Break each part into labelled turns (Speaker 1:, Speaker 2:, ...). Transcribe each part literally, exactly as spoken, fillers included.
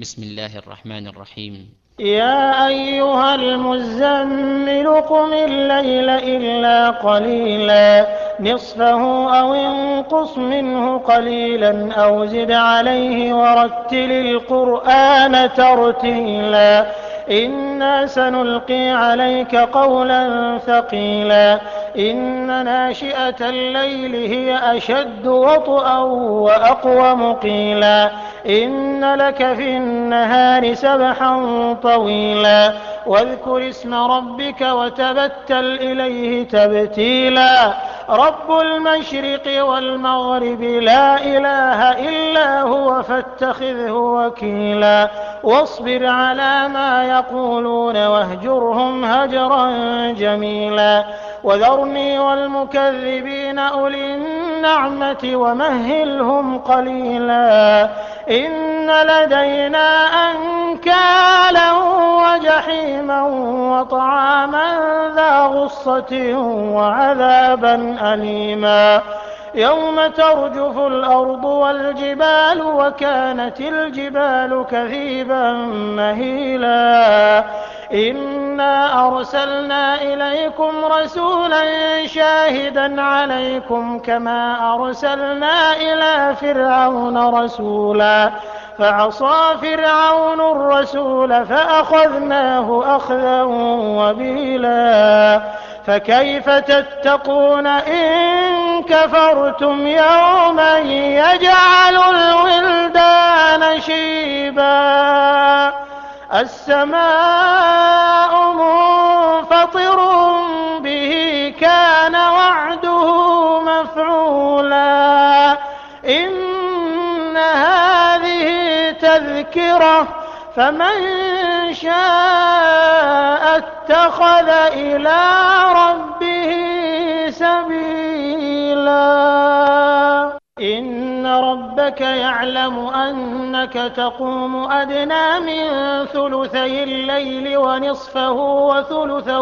Speaker 1: بسم الله الرحمن الرحيم.
Speaker 2: يا أيها المزمل قم الليل إلا قليلا نصفه أو انقص منه قليلا أو زد عليه ورتل القرآن ترتيلا إنا سنلقي عليك قولا ثقيلا إن ناشئة الليل هي أشد وطئا وأقوم قيلا إن لك في النهار سبحا طويلا واذكر اسم ربك وتبتل إليه تبتيلا رب المشرق والمغرب لا إله إلا هو فاتخذه وكيلا واصبر على ما يقولون واهجرهم هجرا جميلا وذرني والمكذبين أولي النعمة ومهلهم قليلا إن لدينا أنكالا وجحيما وطعاما ذا غصة وعذابا أليما يوم ترجف الأرض والجبال وكانت الجبال كثيبا مهيلا إنا أرسلنا إليكم رسولا شاهدا عليكم كما أرسلنا إلى فرعون رسولا فعصى فرعون الرسول فأخذناه أخذا وبيلا فكيف تتقون إن كفرتم يوما يجعل الولدان شيبا السماء منفطر به كان وعده مفعولا إن هذه تذكرة فمن شاء اتخذ إلى ربه سبيلا إن ربك يعلم أنك تقوم أدنى من ثلثي الليل ونصفه وثلثه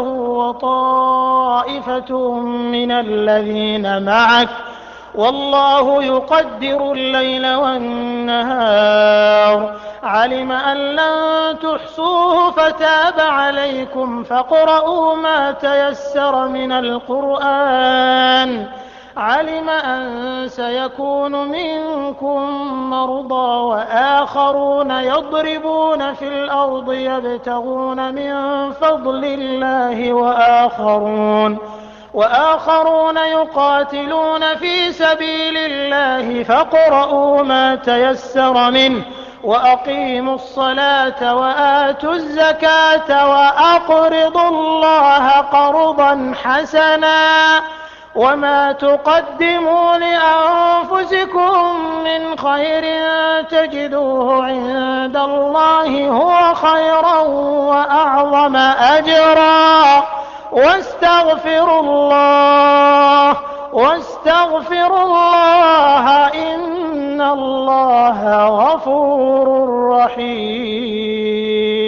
Speaker 2: وطائفة من الذين معك والله يقدر الليل والنهار علم أن لن تحصوه فتاب عليكم فاقرؤوا ما تيسر من القرآن علم أن سيكون منكم مرضى وآخرون يضربون في الأرض يبتغون من فضل الله وآخرون وآخرون يقاتلون في سبيل الله فاقرؤوا ما تيسر منه وأقيموا الصلاة وآتوا الزكاة وأقرضوا الله قرضا حسنا وما تقدموا لأنفسكم من خير تجدوه عند الله هو خيرا وأعظم أجرا واستغفروا الله واستغفروا الله إن الله غفور رحيم.